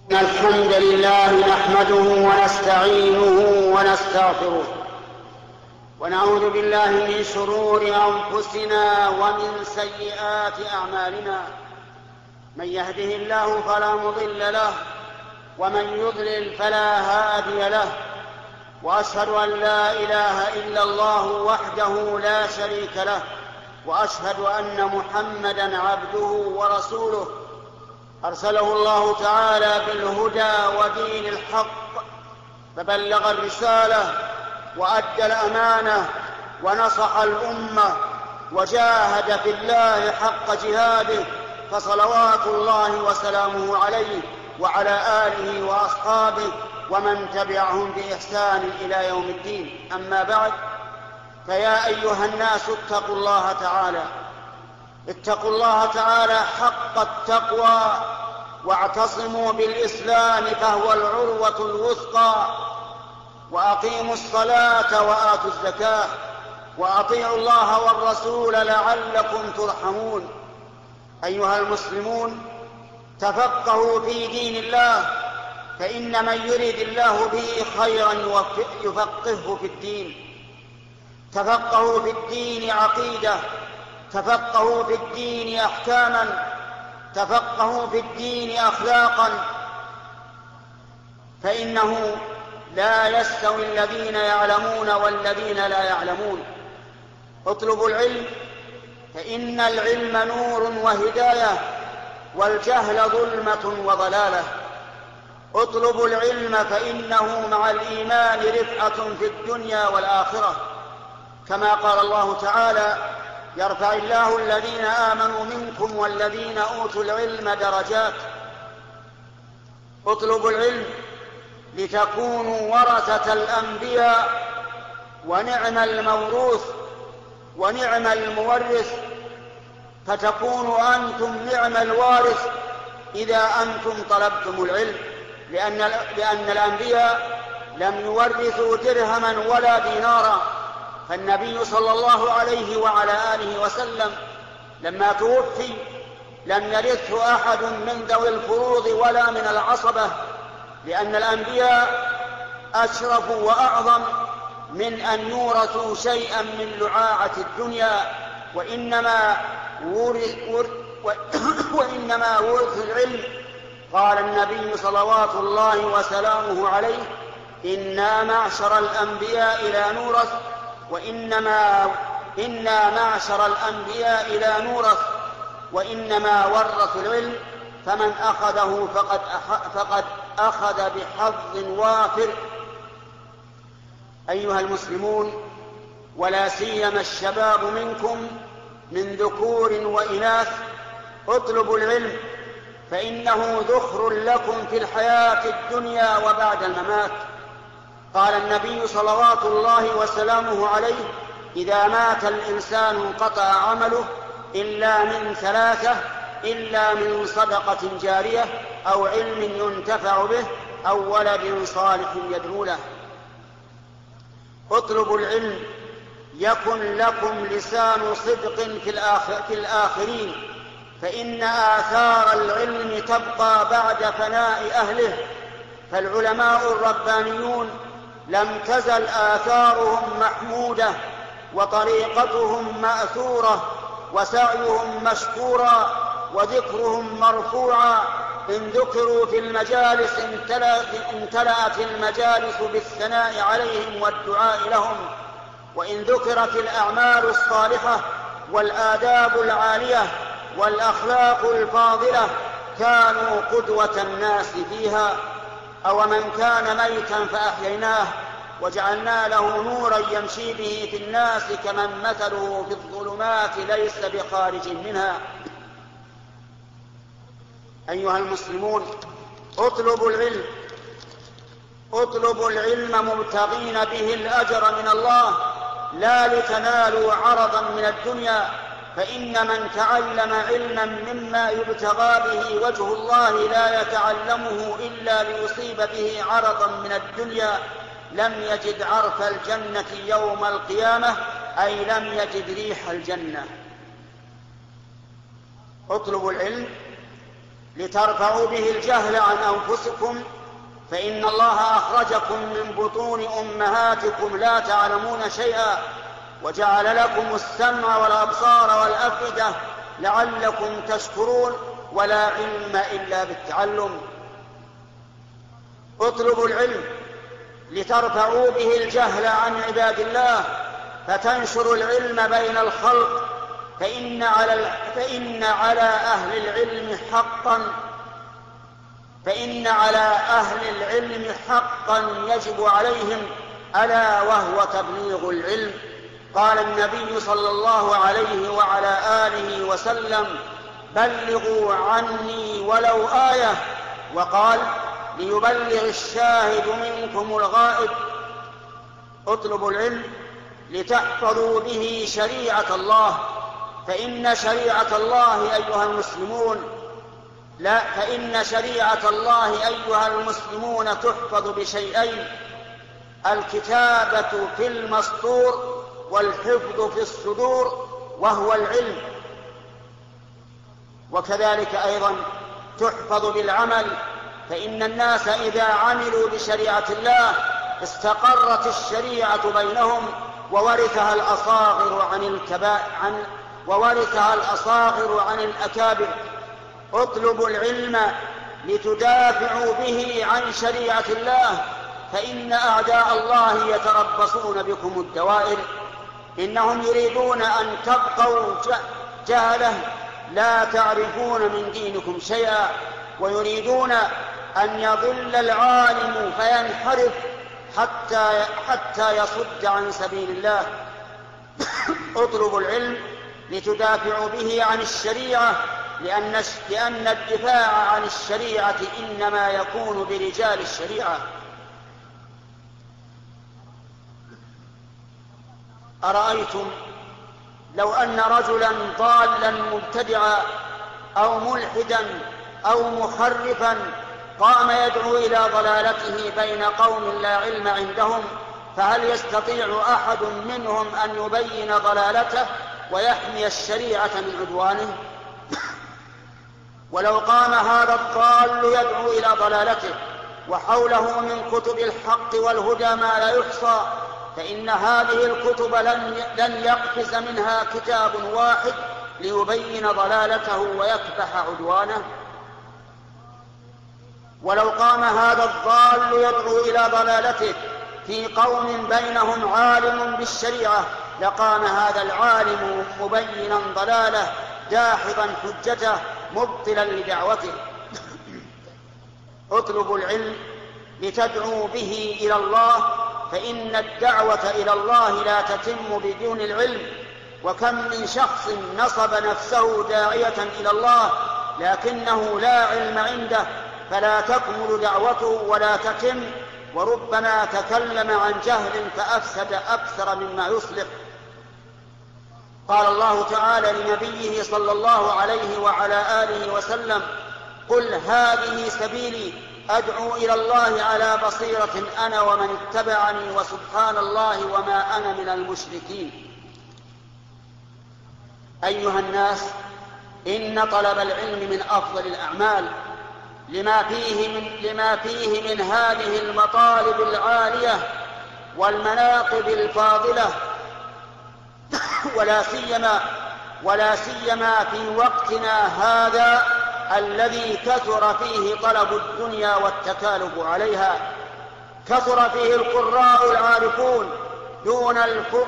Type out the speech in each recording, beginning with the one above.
الحمد لله نحمده ونستعينه ونستغفره ونعوذ بالله من شرور أنفسنا ومن سيئات أعمالنا. من يهده الله فلا مضل له ومن يضلل فلا هادي له، وأشهد أن لا إله إلا الله وحده لا شريك له، وأشهد أن محمدًا عبده ورسوله أرسله الله تعالى بالهدى ودين الحق، فبلغ الرسالة وأدى الأمانة ونصح الأمة وجاهد في الله حق جهاده، فصلوات الله وسلامه عليه وعلى آله وأصحابه ومن تبعهم بإحسان إلى يوم الدين. أما بعد، فيا أيها الناس اتقوا الله تعالى حق التقوى، واعتصموا بالإسلام فهو العروة الوثقى، وأقيموا الصلاة وآتوا الزكاة، وأطيعوا الله والرسول لعلكم ترحمون. أيها المسلمون، تفقهوا في دين الله، فإن من يرد الله به خيرا يفقهه في الدين. تفقهوا في الدين عقيدة، تفقهوا في الدين أحكاما، تفقهوا في الدين أخلاقا، فإنه لا يستوي الذين يعلمون والذين لا يعلمون. اطلبوا العلم، فإن العلم نور وهداية، والجهل ظلمة وضلالة. اطلبوا العلم، فإنه مع الإيمان رفعة في الدنيا والآخرة، كما قال الله تعالى: يرفع الله الذين آمنوا منكم والذين أوتوا العلم درجات. اطلبوا العلم لتكونوا ورثة الأنبياء، ونعم الموروث ونعم المورث، فتكونوا أنتم نعم الوارث إذا أنتم طلبتم العلم، لأن الأنبياء لم يورثوا درهما ولا دينارا. فالنبي صلى الله عليه وعلى آله وسلم لما توفي لم يرثه أحد من ذوي الفروض ولا من العصبة، لأن الأنبياء أشرف وأعظم من أن يورثوا شيئا من لعاعة الدنيا، وإنما ورث العلم. قال النبي صلوات الله وسلامه عليه: إنا معشر الأنبياء لا نورث، إنا معشر الأنبياء لا نورث، وإنما ورثوا العلم، فمن أخذه فقد أخذ بحظ وافر. أيها المسلمون، ولا سيما الشباب منكم من ذكور وإناث، اطلبوا العلم، فإنه ذخر لكم في الحياة الدنيا وبعد الممات. قال النبي صلوات الله وسلامه عليه: إذا مات الإنسان انقطع عمله إلا من ثلاثة: إلا من صدقة جارية، أو علم ينتفع به، أو ولد صالح يدعو له. اطلبوا العلم يكن لكم لسان صدق في الآخرين، فإن آثار العلم تبقى بعد فناء أهله. فالعلماء الربانيون لم تزل آثارهم محمودة، وطريقتهم مأثورة، وسعيهم مشكورا، وذكرهم مرفوعا. إن ذكروا في المجالس امتلأت المجالس بالثناء عليهم والدعاء لهم، وإن ذكرت الأعمال الصالحة والآداب العالية والأخلاق الفاضلة كانوا قدوة الناس فيها. أو من كان ميتا فأحييناه وجعلنا له نورا يمشي به في الناس كمن مثله في الظلمات ليس بخارج منها. أيها المسلمون، اطلبوا العلم مبتغين به الأجر من الله، لا لتنالوا عرضا من الدنيا، فإن من تعلم علما مما يبتغى به وجه الله لا يتعلمه إلا ليصيب به عرضا من الدنيا لم يجد عرف الجنة يوم القيامة، أي لم يجد ريح الجنة. اطلبوا العلم لترفعوا به الجهل عن أنفسكم، فإن الله أخرجكم من بطون أمهاتكم لا تعلمون شيئا، وجعل لكم السمع والأبصار والأفئدة لعلكم تشكرون، ولا علم إلا بالتعلم. اطلبوا العلم لترفعوا به الجهل عن عباد الله، فتنشروا العلم بين الخلق، فإن على أهل العلم حقا يجب عليهم، ألا وهو تبليغ العلم. قال النبي صلى الله عليه وعلى آله وسلم: بلغوا عني ولو آية، وقال: ليبلغ الشاهد منكم الغائب. اطلبوا العلم لتحفظوا به شريعة الله، فإن شريعة الله أيها المسلمون تحفظ بشيئين: الكتابة في المسطور، والحفظ في الصدور، وهو العلم. وكذلك أيضا تحفظ بالعمل، فإن الناس إذا عملوا بشريعة الله استقرت الشريعة بينهم، وورثها الأصاغر عن الأكابر. اطلبوا العلم لتدافعوا به عن شريعة الله، فإن أعداء الله يتربصون بكم الدوائر. إنهم يريدون أن تبقوا جهلة لا تعرفون من دينكم شيئا، ويريدون أن يضل العالم فينحرف حتى يصد عن سبيل الله. اطلبوا العلم لتدافعوا به عن الشريعة، لأن الدفاع عن الشريعة إنما يكون برجال الشريعة. أرأيتم لو أن رجلا ضالا مبتدعا أو ملحدا أو مخرفا قام يدعو إلى ضلالته بين قوم لا علم عندهم، فهل يستطيع أحد منهم أن يبين ضلالته ويحمي الشريعة من عدوانه؟ ولو قام هذا الضال يدعو إلى ضلالته وحوله من كتب الحق والهدى ما لا يحصى، فإن هذه الكتب لن يقفز منها كتاب واحد ليبين ضلالته ويكبح عدوانه. ولو قام هذا الضال يدعو إلى ضلالته في قوم بينهم عالم بالشريعة، لقام هذا العالم مبينا ضلاله داحضا حجته مبطلا لدعوته. اطلبوا العلم لتدعوا به إلى الله، فإن الدعوة إلى الله لا تتم بدون العلم. وكم من شخص نصب نفسه داعية إلى الله لكنه لا علم عنده، فلا تكمل دعوته ولا تتم، وربما تكلم عن جهل فأفسد أكثر مما يصلح. قال الله تعالى لنبيه صلى الله عليه وعلى آله وسلم: قل هذه سبيلي أدعو إلى الله على بصيرة أنا ومن اتبعني وسبحان الله وما أنا من المشركين. أيها الناس، إن طلب العلم من أفضل الأعمال لما فيه من هذه المطالب العالية والمناقب الفاضلة، ولا سيما في وقتنا هذا الذي كثر فيه طلب الدنيا والتكالب عليها. كثر فيه القراء العارفون دون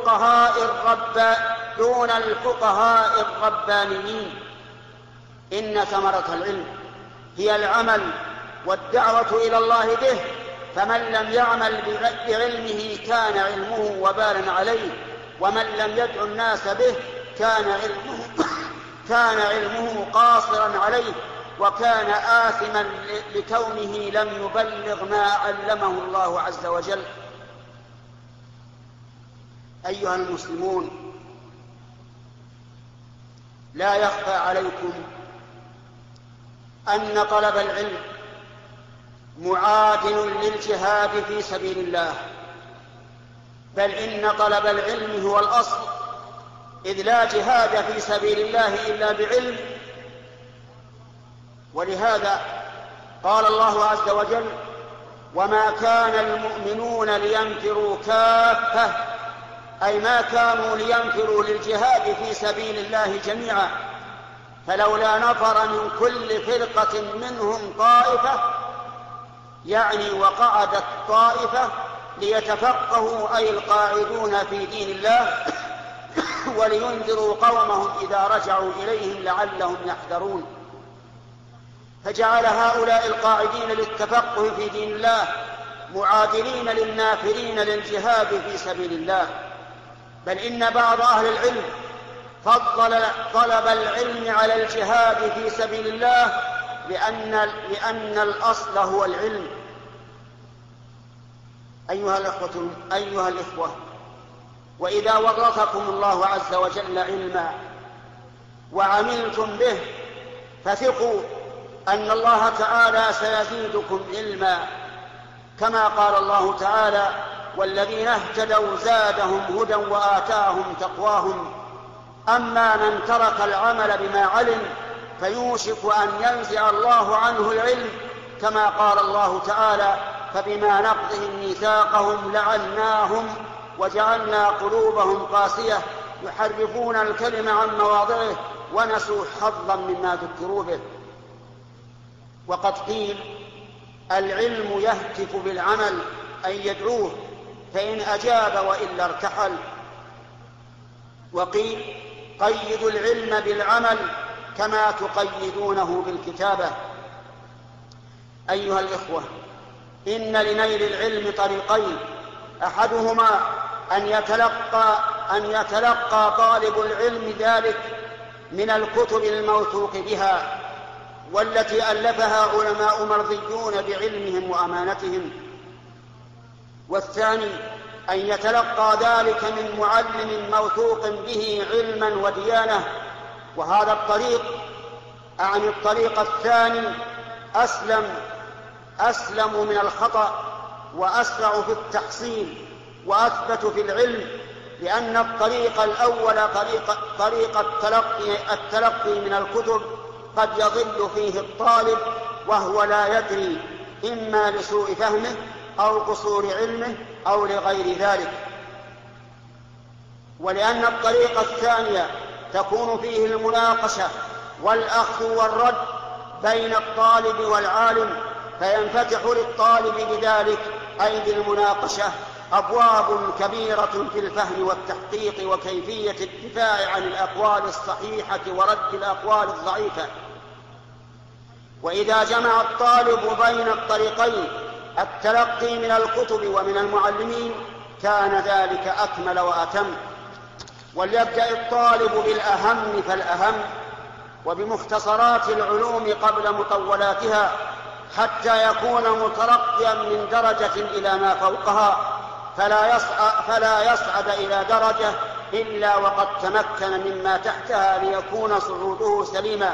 الفقهاء الربانيين. إن ثمرة العلم هي العمل والدعوة إلى الله به، فمن لم يعمل بعلمه كان علمه وبالا عليه، ومن لم يدع الناس به كان علمه قاصرا عليه، وكان آثما لكونه لم يبلغ ما علمه الله عز وجل. أيها المسلمون، لا يخفى عليكم أن طلب العلم معادل للجهاد في سبيل الله، بل إن طلب العلم هو الأصل، إذ لا جهاد في سبيل الله إلا بعلم، ولهذا قال الله عز وجل: وما كان المؤمنون لينفروا كافة، أي ما كانوا لينفروا للجهاد في سبيل الله جميعا، فلولا نفر من كل فرقة منهم طائفة، يعني وقعدت طائفة ليتفقهوا أي القاعدون في دين الله ولينذروا قومهم إذا رجعوا إليهم لعلهم يحذرون. فجعل هؤلاء القاعدين للتفقه في دين الله معادلين للنافرين للجهاد في سبيل الله، بل إن بعض أهل العلم فضل طلب العلم على الجهاد في سبيل الله لأن الأصل هو العلم. أيها الإخوة، وإذا ورثكم الله عز وجل علما وعملتم به فثقوا أن الله تعالى سيزيدكم علما، كما قال الله تعالى: والذين اهتدوا زادهم هدى وآتاهم تقواهم. أما من ترك العمل بما علم فيوشك أن ينزع الله عنه العلم، كما قال الله تعالى: فبما نقضهم ميثاقهم لعناهم وجعلنا قلوبهم قاسية يحرفون الكلم عن مواضعه ونسوا حظا مما ذكروا به. وقد قيل: العلم يهتف بالعمل، أي يدعوه، فإن أجاب وإلا ارتحل. وقيل: قيدوا العلم بالعمل كما تقيدونه بالكتابة. أيها الإخوة، إن لنيل العلم طريقين: أحدهما أن يتلقى طالب العلم ذلك من الكتب الموثوق بها والتي ألفها علماء مرضيون بعلمهم وأمانتهم، والثاني أن يتلقى ذلك من معلم موثوق به علما وديانة. وهذا الطريق، أعني الطريق الثاني، أسلم من الخطأ وأسرع في التحصيل وأثبت في العلم، لأن الطريق الأول طريق التلقي من الكتب قد يضل فيه الطالب وهو لا يدري، إما لسوء فهمه أو قصور علمه أو لغير ذلك. ولأن الطريق الثانية تكون فيه المناقشة والأخذ والرد بين الطالب والعالم، فينفتح للطالب بذلك أي بالمناقشة أبواب كبيرة في الفهم والتحقيق وكيفية الدفاع عن الأقوال الصحيحة ورد الأقوال الضعيفة. وإذا جمع الطالب بين الطريقين، التلقي من الكتب ومن المعلمين، كان ذلك أكمل وأتم. وليبدأ الطالب بالأهم فالأهم وبمختصرات العلوم قبل مطولاتها، حتى يكون مترقيا من درجة إلى ما فوقها، فلا يصعد إلى درجة إلا وقد تمكن مما تحتها ليكون صعوده سليما.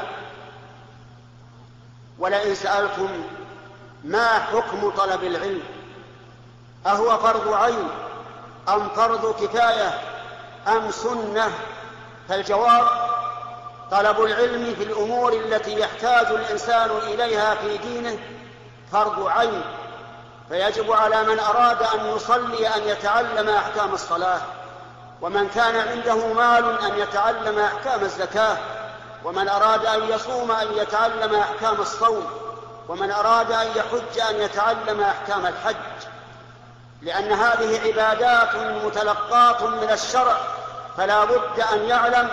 ولئن سألتم ما حكم طلب العلم، أهو فرض عين أم فرض كفاية أم سنة؟ فالجواب: طلب العلم في الأمور التي يحتاج الإنسان إليها في دينه فرض عين، فيجب على من أراد أن يصلي أن يتعلم أحكام الصلاة، ومن كان عنده مال أن يتعلم أحكام الزكاة، ومن أراد أن يصوم أن يتعلم أحكام الصوم، ومن أراد أن يحج أن يتعلم أحكام الحج، لأن هذه عبادات متلقاة من الشرع، فلا بد أن يعلم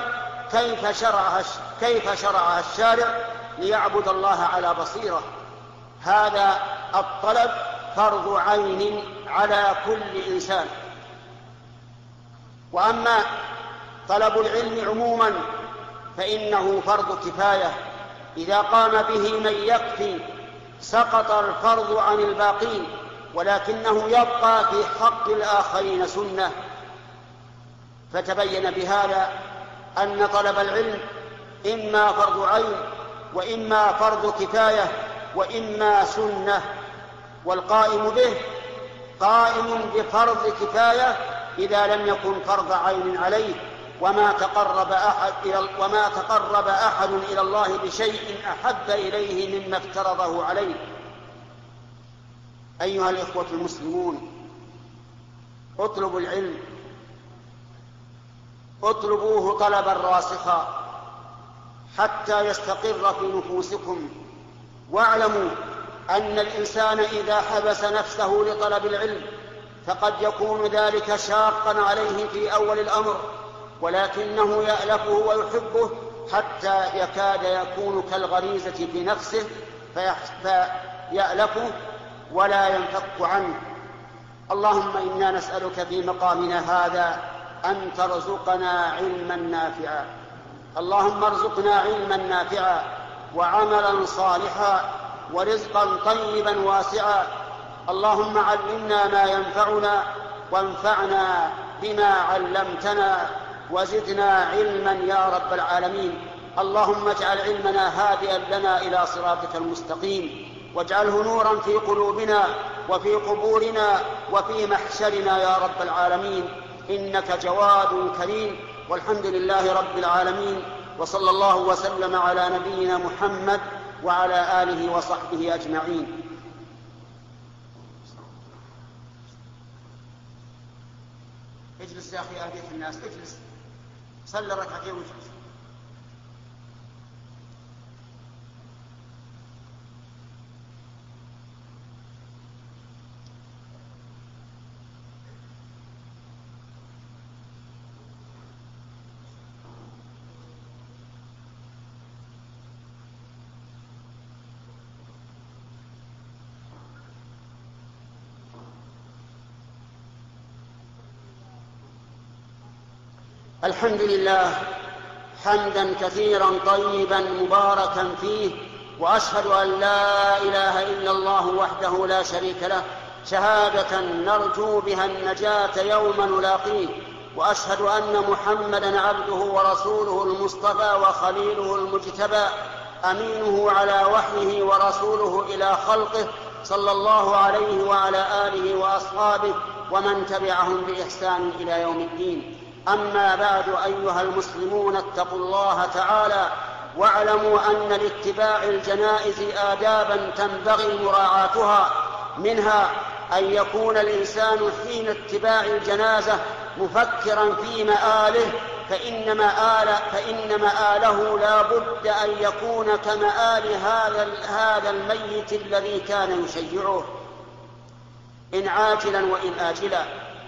كيف شرعها الشارع ليعبد الله على بصيرة. هذا الطلب فرض عين على كل إنسان. وأما طلب العلم عموما فإنه فرض كفاية، إذا قام به من يكفي سقط الفرض عن الباقين، ولكنه يبقى في حق الآخرين سنة. فتبين بهذا أن طلب العلم إما فرض عين وإما فرض كفاية وإما سنة، والقائم به قائم بفرض كفاية إذا لم يكن فرض عين عليه، وما تقرب أحد إلى الله بشيء أحب إليه مما افترضه عليه. أيها الإخوة المسلمون، اطلبوا العلم، اطلبوه طلبا راسخا حتى يستقر في نفوسكم. واعلموا أن الإنسان إذا حبس نفسه لطلب العلم فقد يكون ذلك شاقا عليه في أول الأمر، ولكنه يألفه ويحبه حتى يكاد يكون كالغريزة في نفسه فيألفه ولا ينفك عنه. اللهم إنا نسألك في مقامنا هذا أن ترزقنا علما نافعا. اللهم ارزقنا علما نافعا وعملا صالحا ورزقا طيبا واسعا. اللهم علمنا ما ينفعنا وانفعنا بما علمتنا وزدنا علما يا رب العالمين. اللهم اجعل علمنا هادئا لنا إلى صراطك المستقيم، واجعله نورا في قلوبنا وفي قبورنا وفي محشرنا يا رب العالمين، إنك جواد كريم. والحمد لله رب العالمين، وصلى الله وسلم على نبينا محمد وعلى آله وصحبه أجمعين. اجلس يا أخي أهديك الناس، اجلس صلي ركعتين واجلس. الحمد لله حمدا كثيرا طيبا مباركا فيه، وأشهد أن لا إله إلا الله وحده لا شريك له شهادة نرجو بها النجاة يوم نلاقيه، وأشهد أن محمدا عبده ورسوله المصطفى وخليله المجتبى، أمينه على وحيه ورسوله إلى خلقه، صلى الله عليه وعلى آله وأصحابه ومن تبعهم بإحسان إلى يوم الدين. أما بعد، أيها المسلمون، اتقوا الله تعالى واعلموا أن لاتباع الجنائز آدابا تنبغي مراعاتها، منها أن يكون الإنسان حين اتباع الجنازة مفكرا في مآله، فإن مآله لا بد أن يكون كمآل هذا الميت الذي كان يشيعه إن عاجلا وإن آجلا.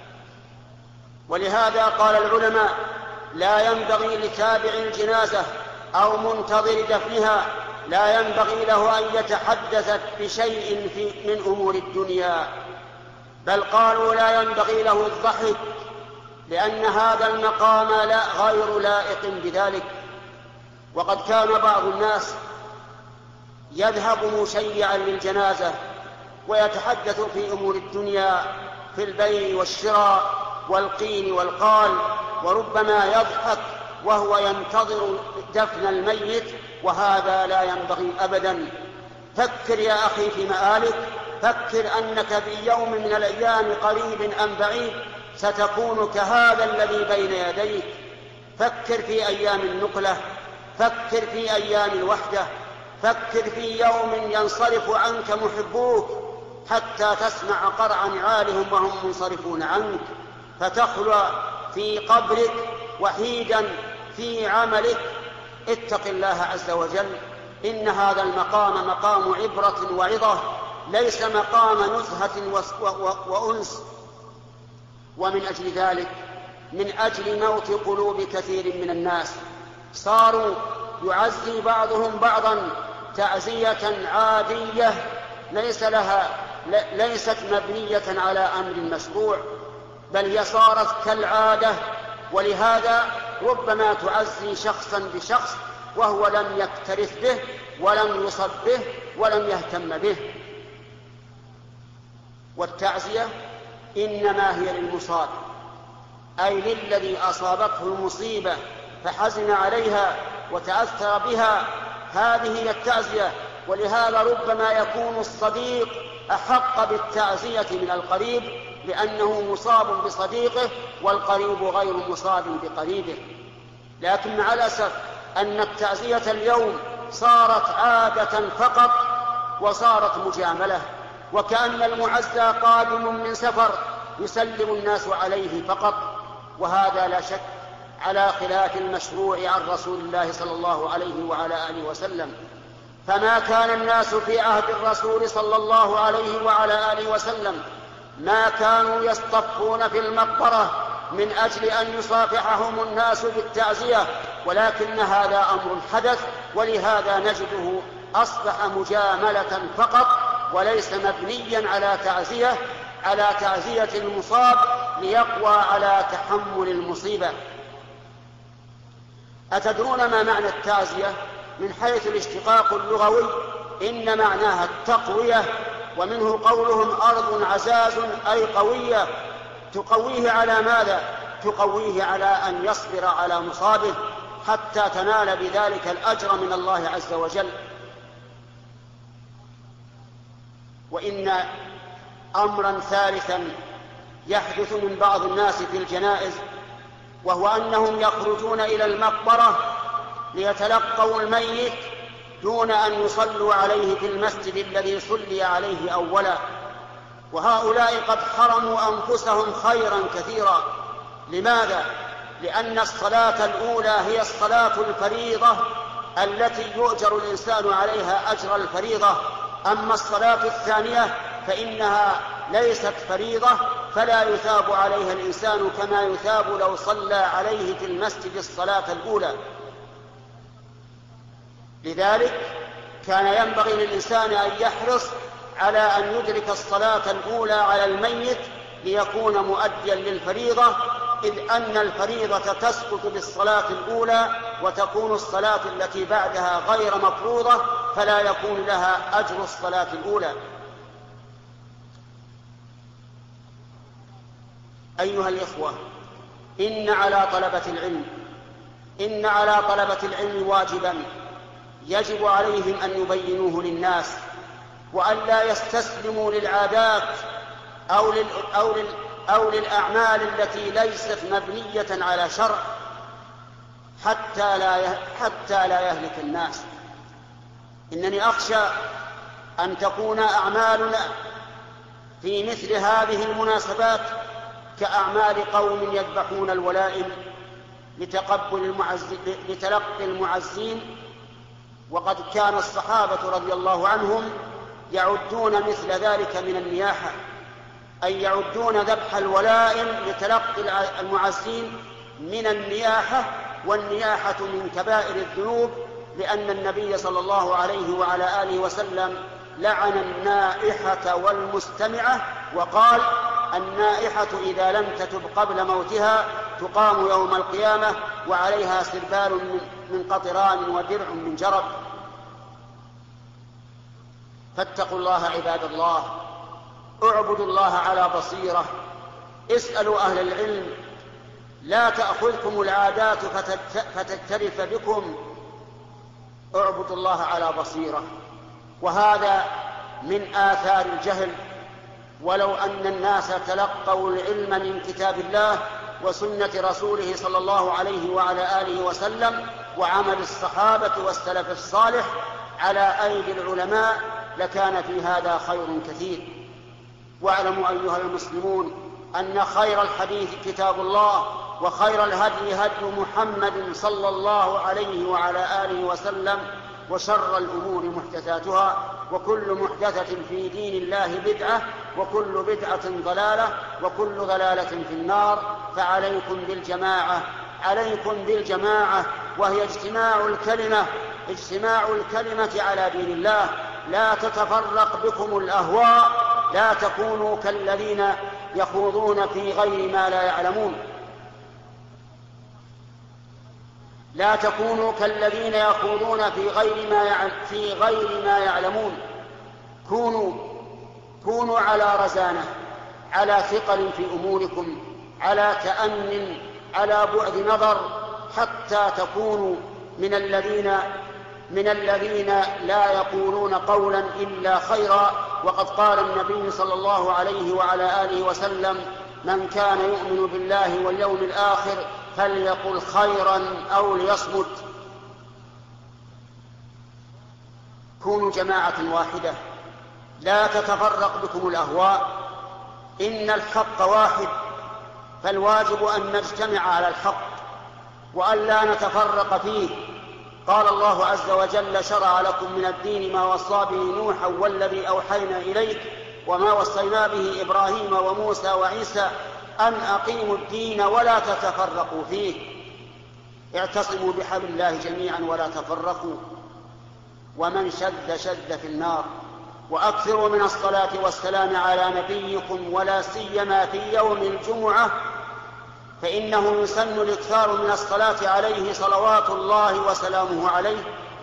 ولهذا قال العلماء: لا ينبغي لتابع الجنازة أو منتظر دفنها لا ينبغي له أن يتحدث بشيء من أمور الدنيا، بل قالوا لا ينبغي له الضحك، لأن هذا المقام غير لائق بذلك. وقد كان بعض الناس يذهب مشيعا للجنازة ويتحدث في أمور الدنيا، في البيع والشراء والقيل والقال، وربما يضحك وهو ينتظر دفن الميت، وهذا لا ينبغي أبدا. فكر يا أخي في مآلك، فكر أنك في يوم من الأيام قريب أم بعيد ستكون كهذا الذي بين يديك. فكر في أيام النقلة، فكر في أيام الوحدة، فكر في يوم ينصرف عنك محبوك حتى تسمع قرع نعالهم وهم منصرفون عنك، فتخلى في قبرك وحيدا في عملك. اتق الله عز وجل، إن هذا المقام مقام عبرة وعظة، ليس مقام نزهة وأنس. ومن أجل ذلك، من أجل موت قلوب كثير من الناس، صاروا يعزي بعضهم بعضا تعزية عادية ليست مبنية على أمر مشروع، بل هي صارت كالعادة. ولهذا ربما تعزي شخصا بشخص وهو لم يكترث به ولم يصب به ولم يهتم به. والتعزية إنما هي للمصاب، أي للذي أصابته المصيبة فحزن عليها وتأثر بها، هذه هي التعزية. ولهذا ربما يكون الصديق أحق بالتعزية من القريب، لأنه مصاب بصديقه والقريب غير مصاب بقريبه. لكن مع الأسف أن التعزية اليوم صارت عادة فقط وصارت مجاملة، وكأن المعزى قادم من سفر يسلم الناس عليه فقط، وهذا لا شك على خلاف المشروع عن رسول الله صلى الله عليه وعلى آله وسلم. فما كان الناس في عهد الرسول صلى الله عليه وعلى آله وسلم ما كانوا يصطفون في المقبرة من أجل أن يصافحهم الناس بالتعزية، ولكن هذا أمر حدث، ولهذا نجده أصبح مجاملة فقط وليس مبنيا على تعزية المصاب ليقوى على تحمل المصيبة. أتدرون ما معنى التعزية؟ من حيث الاشتقاق اللغوي إن معناها التقوية، ومنه قولهم أرض عزاز أي قوية. تقويه على ماذا؟ تقويه على أن يصبر على مصابه حتى تنال بذلك الأجر من الله عز وجل. وإن أمرا ثالثا يحدث من بعض الناس في الجنائز، وهو أنهم يخرجون إلى المقبرة ليتلقوا الميت دون أن يصلوا عليه في المسجد الذي صلي عليه أولا، وهؤلاء قد حرموا أنفسهم خيرا كثيرا. لماذا؟ لأن الصلاة الأولى هي الصلاة الفريضة التي يؤجر الإنسان عليها أجر الفريضة، أما الصلاة الثانية فإنها ليست فريضة فلا يثاب عليها الإنسان كما يثاب لو صلى عليه في المسجد الصلاة الأولى. لذلك كان ينبغي للإنسان أن يحرص على أن يدرك الصلاة الأولى على الميت ليكون مؤديا للفريضة، إذ أن الفريضة تسقط بالصلاة الأولى وتكون الصلاة التي بعدها غير مفروضة فلا يكون لها أجر الصلاة الأولى. أيها الإخوة، إن على طلبة العلم واجبا يجب عليهم أن يبينوه للناس، وأن لا يستسلموا للعادات أو للأعمال التي ليست مبنية على شرع حتى لا يهلك الناس. إنني أخشى أن تكون أعمالنا في مثل هذه المناسبات كأعمال قوم يذبحون الولائم لتلقي المعزين، وقد كان الصحابة رضي الله عنهم يعدون مثل ذلك من النياحة، أي يعدون ذبح الولائم لتلقي المعزين من النياحة، والنياحة من كبائر الذنوب، لأن النبي صلى الله عليه وعلى آله وسلم لعن النائحة والمستمعة وقال: النائحة إذا لم تتب قبل موتها تقام يوم القيامة وعليها سربال من قطران ودرع من جرب. فاتقوا الله عباد الله، اعبدوا الله على بصيرة، اسألوا أهل العلم، لا تأخذكم العادات فتترف بكم، اعبدوا الله على بصيرة. وهذا من آثار الجهل، ولو أن الناس تلقوا العلم من كتاب الله وسنة رسوله صلى الله عليه وعلى آله وسلم وعمل الصحابة والسلف الصالح على أيدي العلماء لكان في هذا خير كثير. واعلموا أيها المسلمون أن خير الحديث كتاب الله، وخير الهدي هدي محمد صلى الله عليه وعلى آله وسلم، وشر الأمور محدثاتها، وكل محدثة في دين الله بدعة، وكل بدعة ضلالة، وكل ضلالة في النار. فعليكم بالجماعة، وهي اجتماع الكلمة على دين الله. لا تتفرق بكم الأهواء، لا تكونوا كالذين يخوضون في غير ما لا يعلمون، لا تكونوا كالذين يخوضون في غير ما يعلمون. كونوا على رزانة، على ثقل في أموركم، على تأن، على بعد نظر، حتى تكونوا من الذين لا يقولون قولا إلا خيرا. وقد قال النبي صلى الله عليه وعلى آله وسلم: من كان يؤمن بالله واليوم الآخر فليقل خيرا أو ليصمت. كونوا جماعة واحدة، لا تتفرق بكم الأهواء، إن الحق واحد، فالواجب أن نجتمع على الحق وأن لا نتفرق فيه. قال الله عز وجل: شرع لكم من الدين ما وصى به نوحا والذي أوحينا إليك وما وصينا به إبراهيم وموسى وعيسى أن أقيموا الدين ولا تتفرقوا فيه. اعتصموا بحبل الله جميعا ولا تفرقوا، ومن شد في النار. وأكثروا من الصلاة والسلام على نبيكم ولا سيما في يوم الجمعة، فإنه يسن الإكثار من الصلاة عليه صلوات الله وسلامه عليه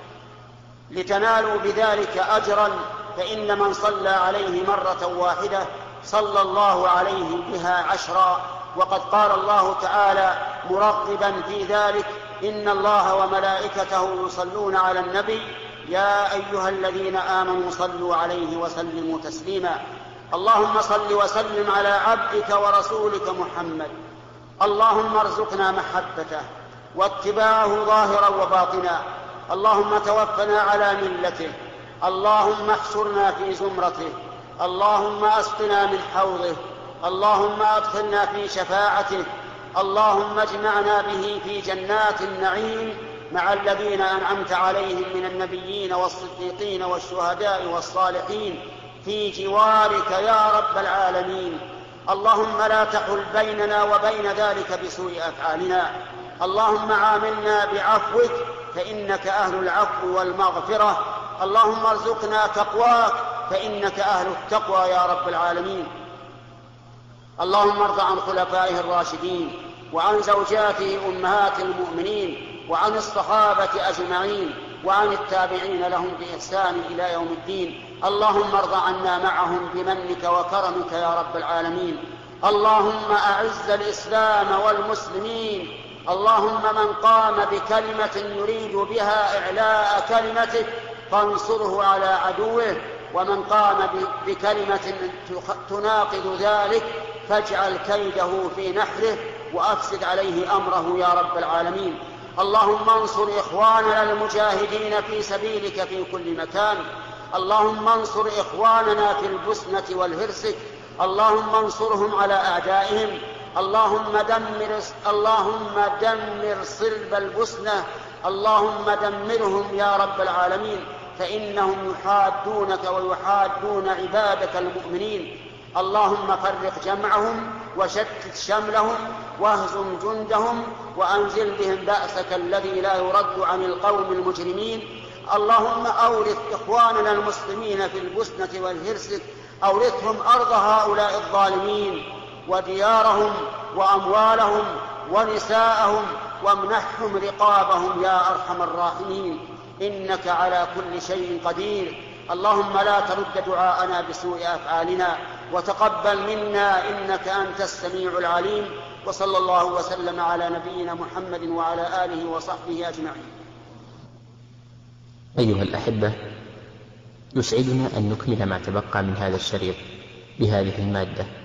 لتنالوا بذلك أجرا، فإن من صلى عليه مرة واحدة صلى الله عليه بها 10. وقد قال الله تعالى مرغبا في ذلك: إن الله وملائكته يصلون على النبي يا أيها الذين آمنوا صلوا عليه وسلموا تسليما. اللهم صل وسلم على عبدك ورسولك محمد. اللهم ارزقنا محبته واتباعه ظاهرا وباطنا. اللهم توفنا على ملته. اللهم احشرنا في زمرته. اللهم اسقنا من حوضه. اللهم ادخلنا في شفاعته. اللهم اجمعنا به في جنات النعيم مع الذين أنعمت عليهم من النبيين والصديقين والشهداء والصالحين في جوارك يا رب العالمين. اللهم لا تحل بيننا وبين ذلك بسوء أفعالنا. اللهم عاملنا بعفوك فإنك أهل العفو والمغفرة. اللهم ارزقنا تقواك فإنك أهل التقوى يا رب العالمين. اللهم ارض عن خلفائه الراشدين وعن زوجاته أمهات المؤمنين وعن الصحابة أجمعين وعن التابعين لهم بإحسان إلى يوم الدين. اللهم ارض عنا معهم بمنك وكرمك يا رب العالمين. اللهم أعز الإسلام والمسلمين. اللهم من قام بكلمة يريد بها إعلاء كلمتك فانصره على عدوه، ومن قام بكلمة تناقض ذلك فاجعل كيده في نحره وأفسد عليه أمره يا رب العالمين. اللهم انصر إخواننا المجاهدين في سبيلك في كل مكان. اللهم انصر إخواننا في البوسنة والهرسك. اللهم انصرهم على أعدائهم. اللهم دمر صلب البوسنة. اللهم دمرهم يا رب العالمين، فإنهم يحادونك ويحادون عبادك المؤمنين. اللهم فرق جمعهم وشتت شملهم واهزم جندهم وأنزل بهم بأسك الذي لا يرد عن القوم المجرمين. اللهم أورث إخواننا المسلمين في البوسنة والهرسك، أورثهم أرض هؤلاء الظالمين وديارهم وأموالهم ونساءهم، وامنحهم رقابهم يا أرحم الراحمين، إنك على كل شيء قدير. اللهم لا ترد دعاءنا بسوء أفعالنا، وتقبل منا إنك أنت السميع العليم. وصلى الله وسلم على نبينا محمد وعلى آله وصحبه أجمعين. أيها الأحبة، يسعدنا أن نكمل ما تبقى من هذا الشريط بهذه المادة.